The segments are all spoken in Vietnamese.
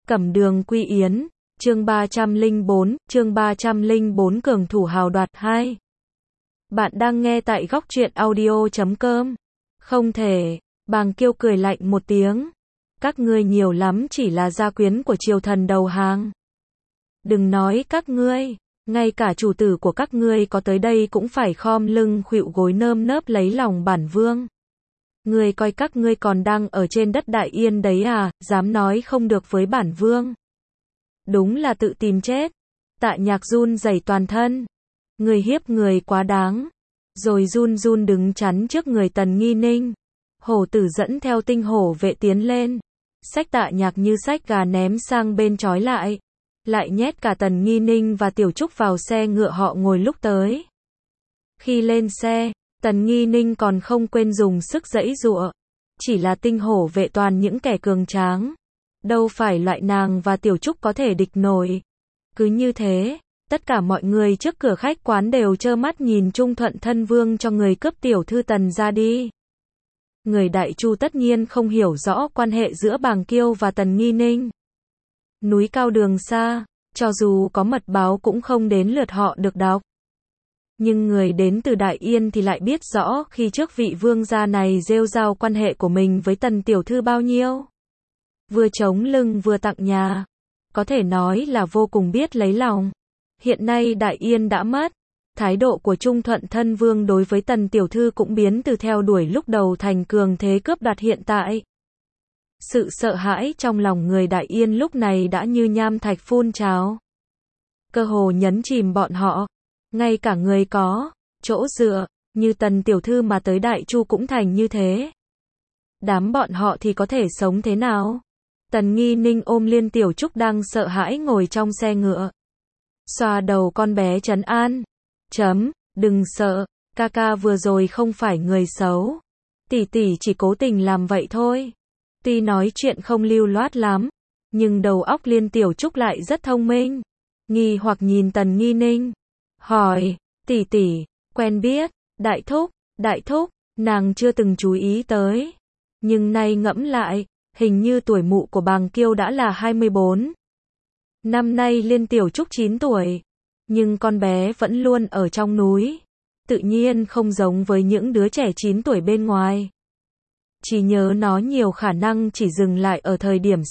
Cẩm Đường Quy Yến, chương 304, cường thủ hào đoạt 2. Bạn đang nghe tại góc truyện audio.com. Không thể, Bàng Kiêu cười lạnh một tiếng. Các ngươi nhiều lắm chỉ là gia quyến của triều thần đầu hàng. Đừng nói các ngươi, ngay cả chủ tử của các ngươi có tới đây cũng phải khom lưng khuỵu gối nơm nớp lấy lòng bản vương. Ngươi coi các ngươi còn đang ở trên đất Đại Yên đấy à, dám nói không được với bản vương. Đúng là tự tìm chết. Tạ Nhạc run rẩy toàn thân. Người hiếp người quá đáng. Rồi run run đứng chắn trước người Tần Nghi Ninh. Hổ tử dẫn theo tinh hổ vệ tiến lên. Xách Tạ Nhạc như xách gà ném sang bên trói lại. Lại nhét cả Tần Nghi Ninh và Tiểu Trúc vào xe ngựa họ ngồi lúc tới. Khi lên xe, Tần Nghi Ninh còn không quên dùng sức giãy giụa. Chỉ là tinh hổ vệ toàn những kẻ cường tráng. Đâu phải loại nàng và Tiểu Trúc có thể địch nổi. Cứ như thế, tất cả mọi người trước cửa khách quán đều trơ mắt nhìn Trung Thuận thân vương cho người cướp tiểu thư Tần ra đi. Người Đại Chu tất nhiên không hiểu rõ quan hệ giữa Bàng Kiêu và Tần Nghi Ninh. Núi cao đường xa, cho dù có mật báo cũng không đến lượt họ được đọc. Nhưng người đến từ Đại Yên thì lại biết rõ khi trước vị vương gia này rêu rao quan hệ của mình với Tần tiểu thư bao nhiêu. Vừa chống lưng vừa tặng nhà. Có thể nói là vô cùng biết lấy lòng. Hiện nay Đại Yên đã mất. Thái độ của Trung Thuận thân vương đối với Tần tiểu thư cũng biến từ theo đuổi lúc đầu thành cường thế cướp đoạt hiện tại. Sự sợ hãi trong lòng người Đại Yên lúc này đã như nham thạch phun trào. Cơ hồ nhấn chìm bọn họ. Ngay cả người có chỗ dựa như Tần tiểu thư mà tới Đại Chu cũng thành như thế. Đám bọn họ thì có thể sống thế nào? Tần Nghi Ninh ôm Liên Tiểu Trúc đang sợ hãi ngồi trong xe ngựa. Xoa đầu con bé trấn an. Đừng sợ, ca ca vừa rồi không phải người xấu. Tỷ tỷ chỉ cố tình làm vậy thôi. Tuy nói chuyện không lưu loát lắm, nhưng đầu óc Liên Tiểu Trúc lại rất thông minh. Nghi hoặc nhìn Tần Nghi Ninh. Hỏi, tỷ tỷ, quen biết, đại thúc, nàng chưa từng chú ý tới. Nhưng nay ngẫm lại, hình như tuổi mụ của Bàng Kiêu đã là 24. Năm nay Liên Tiểu Trúc 9 tuổi. Nhưng con bé vẫn luôn ở trong núi. Tự nhiên không giống với những đứa trẻ 9 tuổi bên ngoài. Chỉ nhớ nó nhiều khả năng chỉ dừng lại ở thời điểm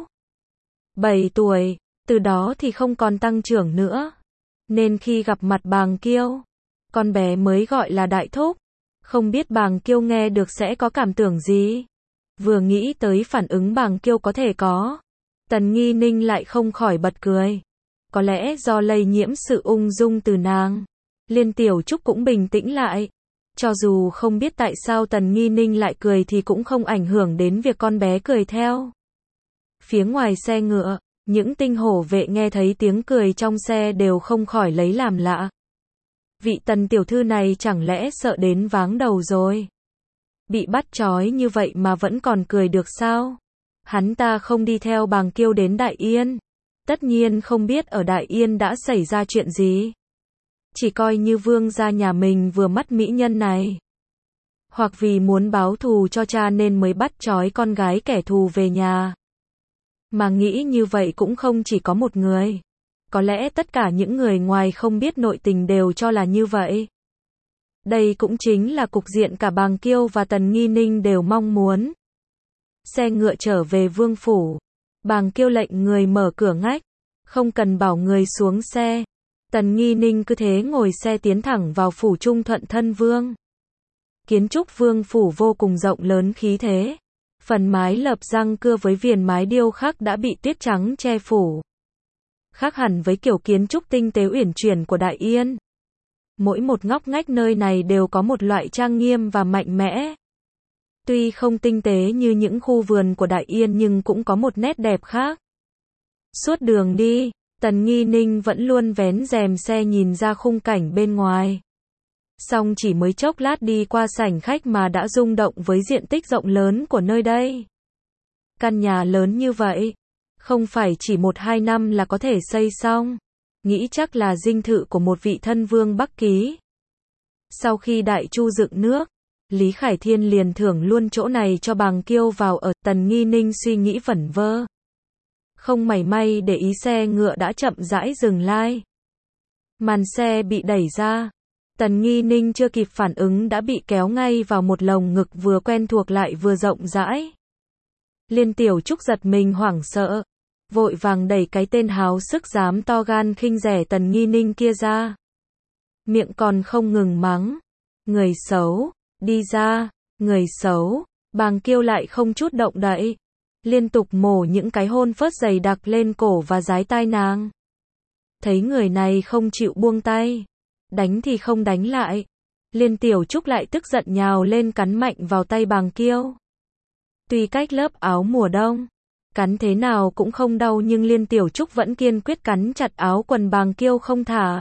7 tuổi. Từ đó thì không còn tăng trưởng nữa. Nên khi gặp mặt Bàng Kiêu, con bé mới gọi là đại thúc. Không biết Bàng Kiêu nghe được sẽ có cảm tưởng gì. Vừa nghĩ tới phản ứng Bàng Kiêu có thể có, Tần Nghi Ninh lại không khỏi bật cười. Có lẽ do lây nhiễm sự ung dung từ nàng, Liên Tiểu Trúc cũng bình tĩnh lại. Cho dù không biết tại sao Tần Nghi Ninh lại cười thì cũng không ảnh hưởng đến việc con bé cười theo. Phía ngoài xe ngựa, những tinh hổ vệ nghe thấy tiếng cười trong xe đều không khỏi lấy làm lạ. Vị Tần tiểu thư này chẳng lẽ sợ đến váng đầu rồi? Bị bắt trói như vậy mà vẫn còn cười được sao? Hắn ta không đi theo Bàng Kiêu đến Đại Yên. Tất nhiên không biết ở Đại Yên đã xảy ra chuyện gì. Chỉ coi như vương gia nhà mình vừa mắt mỹ nhân này. Hoặc vì muốn báo thù cho cha nên mới bắt trói con gái kẻ thù về nhà. Mà nghĩ như vậy cũng không chỉ có một người. Có lẽ tất cả những người ngoài không biết nội tình đều cho là như vậy. Đây cũng chính là cục diện cả Bàng Kiêu và Tần Nghi Ninh đều mong muốn. Xe ngựa trở về vương phủ. Bàng Kiêu lệnh người mở cửa ngách. Không cần bảo người xuống xe. Tần Nghi Ninh cứ thế ngồi xe tiến thẳng vào phủ Trung Thuận thân vương. Kiến trúc vương phủ vô cùng rộng lớn khí thế. Phần mái lợp răng cưa với viền mái điêu khắc đã bị tuyết trắng che phủ. Khác hẳn với kiểu kiến trúc tinh tế uyển chuyển của Đại Yên. Mỗi một ngóc ngách nơi này đều có một loại trang nghiêm và mạnh mẽ. Tuy không tinh tế như những khu vườn của Đại Yên nhưng cũng có một nét đẹp khác. Suốt đường đi, Tần Nghi Ninh vẫn luôn vén rèm xe nhìn ra khung cảnh bên ngoài. Xong chỉ mới chốc lát đi qua sảnh khách mà đã rung động với diện tích rộng lớn của nơi đây. Căn nhà lớn như vậy, không phải chỉ 1-2 năm là có thể xây xong. Nghĩ chắc là dinh thự của một vị thân vương Bắc Ký. Sau khi Đại Chu dựng nước, Lý Khải Thiên liền thưởng luôn chỗ này cho Bàng Kiêu vào ở. Tần Nghi Ninh suy nghĩ vẩn vơ. không mảy may để ý xe ngựa đã chậm rãi dừng lại. Màn xe bị đẩy ra. Tần Nghi Ninh chưa kịp phản ứng đã bị kéo ngay vào một lồng ngực vừa quen thuộc lại vừa rộng rãi. Liên Tiểu Trúc giật mình hoảng sợ, vội vàng đẩy cái tên háo sức dám to gan khinh rẻ Tần Nghi Ninh kia ra. Miệng còn không ngừng mắng. Người xấu, đi ra, người xấu. Bàng Kiêu lại không chút động đậy, liên tục mổ những cái hôn phớt dày đặc lên cổ và dái tai nàng. Thấy người này không chịu buông tay, đánh thì không đánh lại, Liên Tiểu Trúc lại tức giận nhào lên cắn mạnh vào tay Bàng Kiêu. Tuy cách lớp áo mùa đông, cắn thế nào cũng không đau nhưng Liên Tiểu Trúc vẫn kiên quyết cắn chặt áo quần Bàng Kiêu không thả.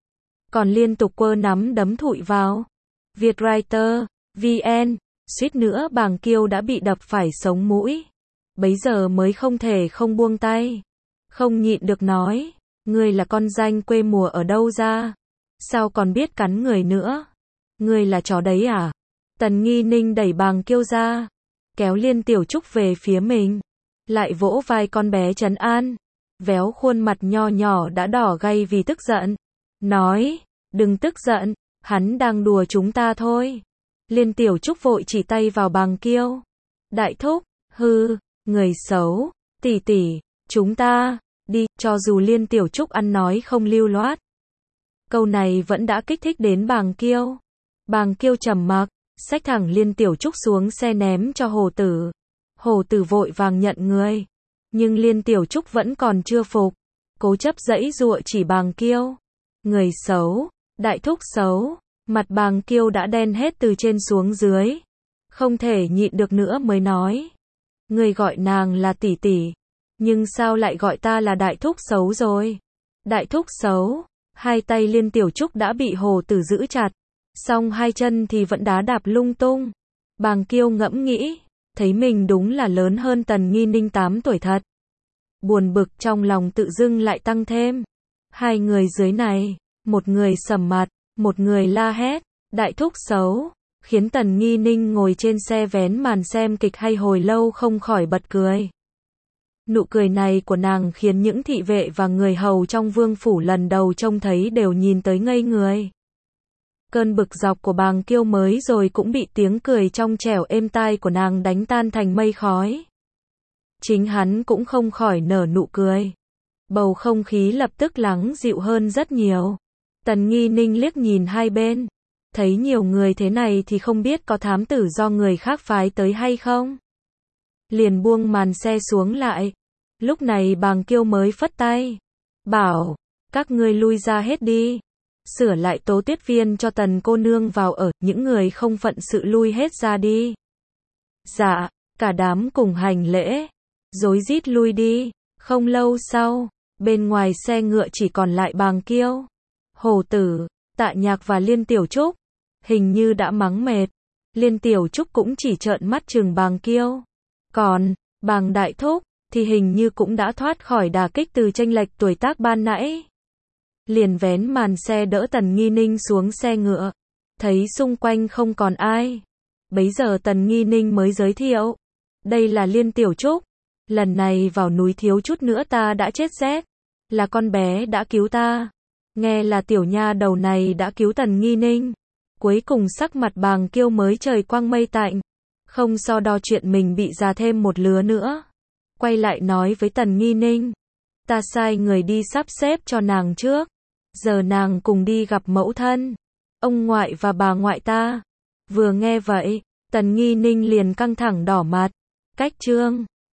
Còn liên tục quơ nắm đấm thụi vào. Vietwriter, VN, suýt nữa Bàng Kiêu đã bị đập phải sống mũi. Bấy giờ mới không thể không buông tay. Không nhịn được nói, ngươi là con danh quê mùa ở đâu ra? Sao còn biết cắn người nữa? Ngươi là chó đấy à? Tần Nghi Ninh đẩy Bàng Kiêu ra, kéo Liên Tiểu Trúc về phía mình, lại vỗ vai con bé trấn an, véo khuôn mặt nho nhỏ đã đỏ gay vì tức giận, nói, đừng tức giận, hắn đang đùa chúng ta thôi. Liên Tiểu Trúc vội chỉ tay vào Bàng Kiêu. Đại thúc, hư, người xấu, tỷ tỷ, chúng ta, đi, cho dù Liên Tiểu Trúc ăn nói không lưu loát. Câu này vẫn đã kích thích đến Bàng Kiêu. Bàng Kiêu trầm mặc, xách thẳng Liên Tiểu Trúc xuống xe ném cho Hồ Tử. Hồ Tử vội vàng nhận người. Nhưng Liên Tiểu Trúc vẫn còn chưa phục, cố chấp giãy giụa chỉ Bàng Kiêu. Người xấu, đại thúc xấu. Mặt Bàng Kiêu đã đen hết từ trên xuống dưới. Không thể nhịn được nữa mới nói. Người gọi nàng là tỷ tỷ, nhưng sao lại gọi ta là đại thúc xấu rồi? Đại thúc xấu. Hai tay Liên Tiểu Trúc đã bị Hồ Tử giữ chặt, song hai chân thì vẫn đá đạp lung tung. Bàng Kiêu ngẫm nghĩ, thấy mình đúng là lớn hơn Tần Nghi Ninh 8 tuổi thật. Buồn bực trong lòng tự dưng lại tăng thêm. Hai người dưới này, một người sầm mặt, một người la hét, đại thúc xấu, khiến Tần Nghi Ninh ngồi trên xe vén màn xem kịch hay hồi lâu không khỏi bật cười. Nụ cười này của nàng khiến những thị vệ và người hầu trong vương phủ lần đầu trông thấy đều nhìn tới ngây người. Cơn bực dọc của Bàng Kiêu mới rồi cũng bị tiếng cười trong trẻo êm tai của nàng đánh tan thành mây khói. Chính hắn cũng không khỏi nở nụ cười. Bầu không khí lập tức lắng dịu hơn rất nhiều. Tần Nghi Ninh liếc nhìn hai bên, thấy nhiều người thế này thì không biết có thám tử do người khác phái tới hay không. Liền buông màn xe xuống lại. Lúc này Bàng Kiêu mới phất tay, bảo, các ngươi lui ra hết đi. Sửa lại tố tuyết viên cho Tần cô nương vào ở, những người không phận sự lui hết ra đi. Dạ, cả đám cùng hành lễ, rối rít lui đi. Không lâu sau, bên ngoài xe ngựa chỉ còn lại Bàng Kiêu, Hồ Tử, Tạ Nhạc và Liên Tiểu Trúc. Hình như đã mắng mệt, Liên Tiểu Trúc cũng chỉ trợn mắt chừng Bàng Kiêu. Còn, Bàng Đại Thúc, thì hình như cũng đã thoát khỏi đả kích từ chênh lệch tuổi tác ban nãy. Liền vén màn xe đỡ Tần Nghi Ninh xuống xe ngựa, thấy xung quanh không còn ai. Bấy giờ Tần Nghi Ninh mới giới thiệu, đây là Liên Tiểu Trúc, lần này vào núi thiếu chút nữa ta đã chết rét, là con bé đã cứu ta. Nghe là tiểu nha đầu này đã cứu Tần Nghi Ninh. Cuối cùng sắc mặt Bàng Kiêu mới trời quang mây tạnh, không so đo chuyện mình bị già thêm một lứa nữa. Quay lại nói với Tần Nghi Ninh, ta sai người đi sắp xếp cho nàng trước, giờ nàng cùng đi gặp mẫu thân, ông ngoại và bà ngoại ta. Vừa nghe vậy, Tần Nghi Ninh liền căng thẳng đỏ mặt. Cách chương